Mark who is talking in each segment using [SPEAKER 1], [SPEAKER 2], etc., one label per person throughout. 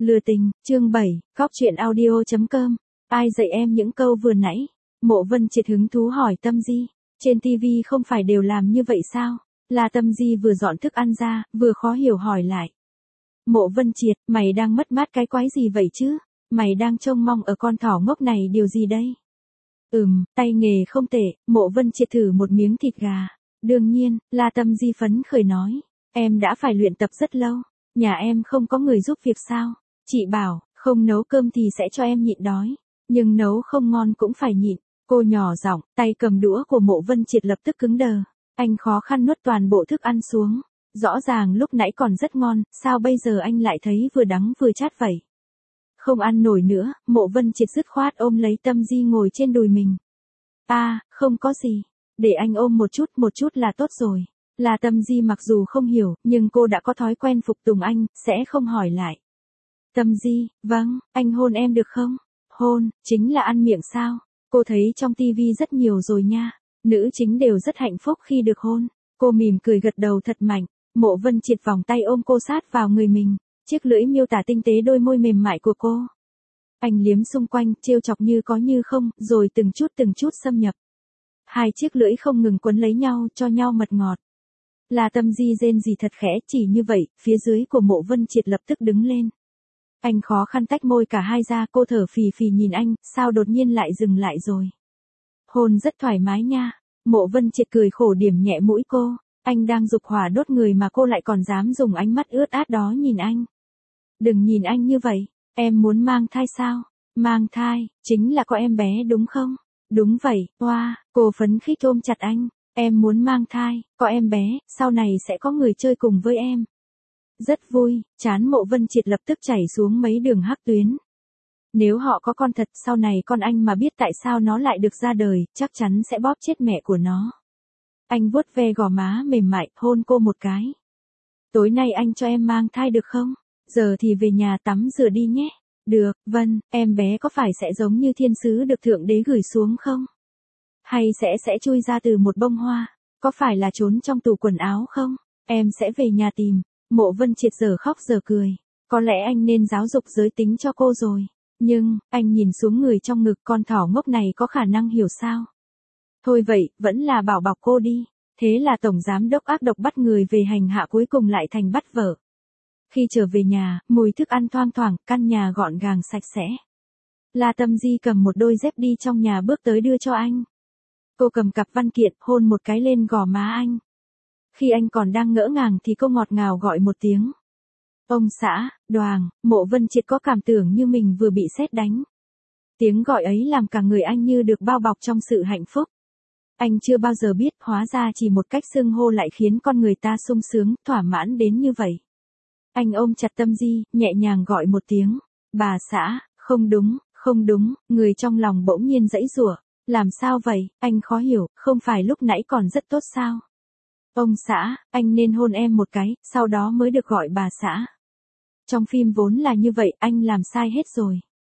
[SPEAKER 1] Lừa tình, chương 7, Cóc truyện audio.com. Ai dạy em những câu vừa nãy? Mộ Vân Triệt hứng thú hỏi Tâm Di. Trên TV không phải đều làm như vậy sao? Là Tâm Di vừa dọn thức ăn ra, vừa khó hiểu hỏi lại. Mộ Vân Triệt, mày đang mất mát cái quái gì vậy chứ? Mày đang trông mong ở con thỏ ngốc này điều gì đây? Tay nghề không tệ. Mộ Vân Triệt thử một miếng thịt gà. Đương nhiên, là Tâm Di phấn khởi nói. Em đã phải luyện tập rất lâu. Nhà em không có người giúp việc sao? Chị bảo, không nấu cơm thì sẽ cho em nhịn đói. Nhưng nấu không ngon cũng phải nhịn. Cô nhỏ giọng, tay cầm đũa của Mộ Vân Triệt lập tức cứng đờ. Anh khó khăn nuốt toàn bộ thức ăn xuống. Rõ ràng lúc nãy còn rất ngon, sao bây giờ anh lại thấy vừa đắng vừa chát vậy? Không ăn nổi nữa, Mộ Vân Triệt dứt khoát ôm lấy Tâm Di ngồi trên đùi mình. Không có gì. Để anh ôm một chút là tốt rồi. Là Tâm Di mặc dù không hiểu, nhưng cô đã có thói quen phục tùng anh, sẽ không hỏi lại. Tâm Di, vâng, anh hôn em được không? Hôn, chính là ăn miệng sao? Cô thấy trong tivi rất nhiều rồi nha. Nữ chính đều rất hạnh phúc khi được hôn. Cô mỉm cười gật đầu thật mạnh. Mộ Vân Triệt vòng tay ôm cô sát vào người mình. Chiếc lưỡi miêu tả tinh tế đôi môi mềm mại của cô. Anh liếm xung quanh, trêu chọc như có như không, rồi từng chút xâm nhập. Hai chiếc lưỡi không ngừng quấn lấy nhau, cho nhau mật ngọt. Là Tâm Di rên rỉ thật khẽ, chỉ như vậy, phía dưới của Mộ Vân Triệt lập tức đứng lên. Anh khó khăn tách môi cả hai ra, cô thở phì phì nhìn anh, sao đột nhiên lại dừng lại rồi. Hôn rất thoải mái nha. Mộ Vân Triệt cười khổ điểm nhẹ mũi cô. Anh đang dục hỏa đốt người mà cô lại còn dám dùng ánh mắt ướt át đó nhìn anh. Đừng nhìn anh như vậy, em muốn mang thai sao? Mang thai, chính là có em bé đúng không? Đúng vậy, cô phấn khích ôm chặt anh. Em muốn mang thai, có em bé, sau này sẽ có người chơi cùng với em. Rất vui, trán Mộ Vân Triệt lập tức chảy xuống mấy đường hắc tuyến. Nếu họ có con thật, sau này con anh mà biết tại sao nó lại được ra đời, chắc chắn sẽ bóp chết mẹ của nó. Anh vuốt ve gò má mềm mại, hôn cô một cái. Tối nay anh cho em mang thai được không? Giờ thì về nhà tắm rửa đi nhé. Được, vâng, em bé có phải sẽ giống như thiên sứ được Thượng Đế gửi xuống không? Hay sẽ chui ra từ một bông hoa? Có phải là trốn trong tủ quần áo không? Em sẽ về nhà tìm. Mộ Vân Triệt giờ khóc giờ cười. Có lẽ anh nên giáo dục giới tính cho cô rồi. Nhưng, anh nhìn xuống người trong ngực con thỏ ngốc này có khả năng hiểu sao? Thôi vậy, vẫn là bảo bọc cô đi. Thế là tổng giám đốc ác độc bắt người về hành hạ cuối cùng lại thành bắt vợ. Khi trở về nhà, mùi thức ăn thoang thoảng, căn nhà gọn gàng sạch sẽ. La Tâm Di cầm một đôi dép đi trong nhà bước tới đưa cho anh. Cô cầm cặp văn kiện, hôn một cái lên gò má anh. Khi anh còn đang ngỡ ngàng thì cô ngọt ngào gọi một tiếng. Ông xã, Đoàn. Mộ Vân Triệt có cảm tưởng như mình vừa bị sét đánh. Tiếng gọi ấy làm cả người anh như được bao bọc trong sự hạnh phúc. Anh chưa bao giờ biết, hóa ra chỉ một cách xưng hô lại khiến con người ta sung sướng, thỏa mãn đến như vậy. Anh ôm chặt Tâm Di, nhẹ nhàng gọi một tiếng. Bà xã, không đúng, người trong lòng bỗng nhiên giãy giụa. Làm sao vậy, anh khó hiểu, không phải lúc nãy còn rất tốt sao? Ông xã, anh nên hôn em một cái, sau đó mới được gọi bà xã. Trong phim vốn là như vậy, anh làm sai hết rồi.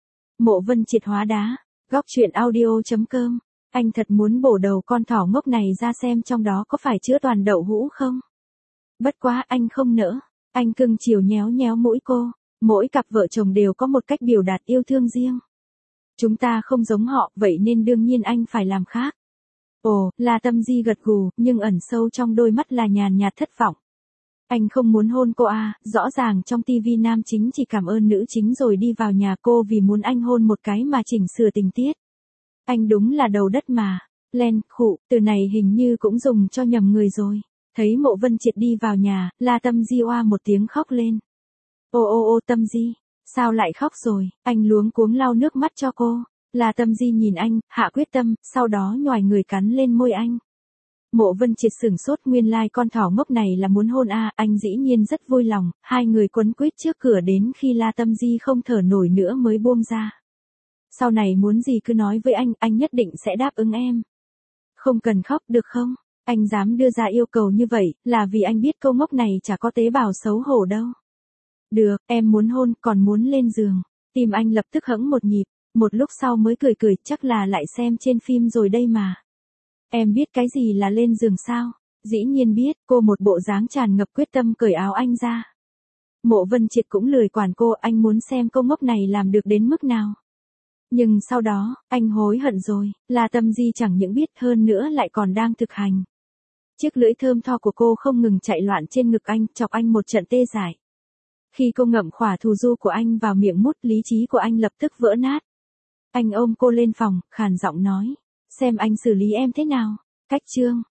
[SPEAKER 1] Mộ Vân Triệt hóa đá. Góc truyện audio.com. Anh thật muốn bổ đầu con thỏ ngốc này ra xem trong đó có phải chứa toàn đậu hũ không? Bất quá anh không nỡ. Anh cưng chiều nhéo nhéo mũi cô. Mỗi cặp vợ chồng đều có một cách biểu đạt yêu thương riêng. Chúng ta không giống họ, vậy nên đương nhiên anh phải làm khác. Ồ, là Tâm Di gật gù, nhưng ẩn sâu trong đôi mắt là nhàn nhạt thất vọng. Anh không muốn hôn cô rõ ràng trong tivi nam chính chỉ cảm ơn nữ chính rồi đi vào nhà cô vì muốn anh hôn một cái mà chỉnh sửa tình tiết. Anh đúng là đầu đất mà. Từ này hình như cũng dùng cho nhầm người rồi. Thấy Mộ Vân Triệt đi vào nhà, La Tâm Di oa một tiếng khóc lên. Ô Tâm Di, sao lại khóc rồi? Anh luống cuống lau nước mắt cho cô. La Tâm Di nhìn anh, hạ quyết tâm, sau đó nhoài người cắn lên môi anh. Mộ Vân Triệt sửng sốt, nguyên lai con thỏ ngốc này là muốn hôn anh dĩ nhiên rất vui lòng, hai người quấn quýt trước cửa đến khi La Tâm Di không thở nổi nữa mới buông ra. Sau này muốn gì cứ nói với anh nhất định sẽ đáp ứng em. Không cần khóc được không? Anh dám đưa ra yêu cầu như vậy, là vì anh biết cô ngốc này chả có tế bào xấu hổ đâu. Được, em muốn hôn, còn muốn lên giường. Tim anh lập tức hẫng một nhịp, một lúc sau mới cười, chắc là lại xem trên phim rồi đây mà. Em biết cái gì là lên giường sao? Dĩ nhiên biết, cô một bộ dáng tràn ngập quyết tâm cởi áo anh ra. Mộ Vân Triệt cũng lười quản cô, anh muốn xem cô ngốc này làm được đến mức nào. Nhưng sau đó, anh hối hận rồi, là Tâm Di chẳng những biết hơn nữa lại còn đang thực hành. Chiếc lưỡi thơm tho của cô không ngừng chạy loạn trên ngực anh, chọc anh một trận tê dại. Khi cô ngậm khỏa thù du của anh vào miệng mút, lý trí của anh lập tức vỡ nát. Anh ôm cô lên phòng, khàn giọng nói, xem anh xử lý em thế nào. Cách chương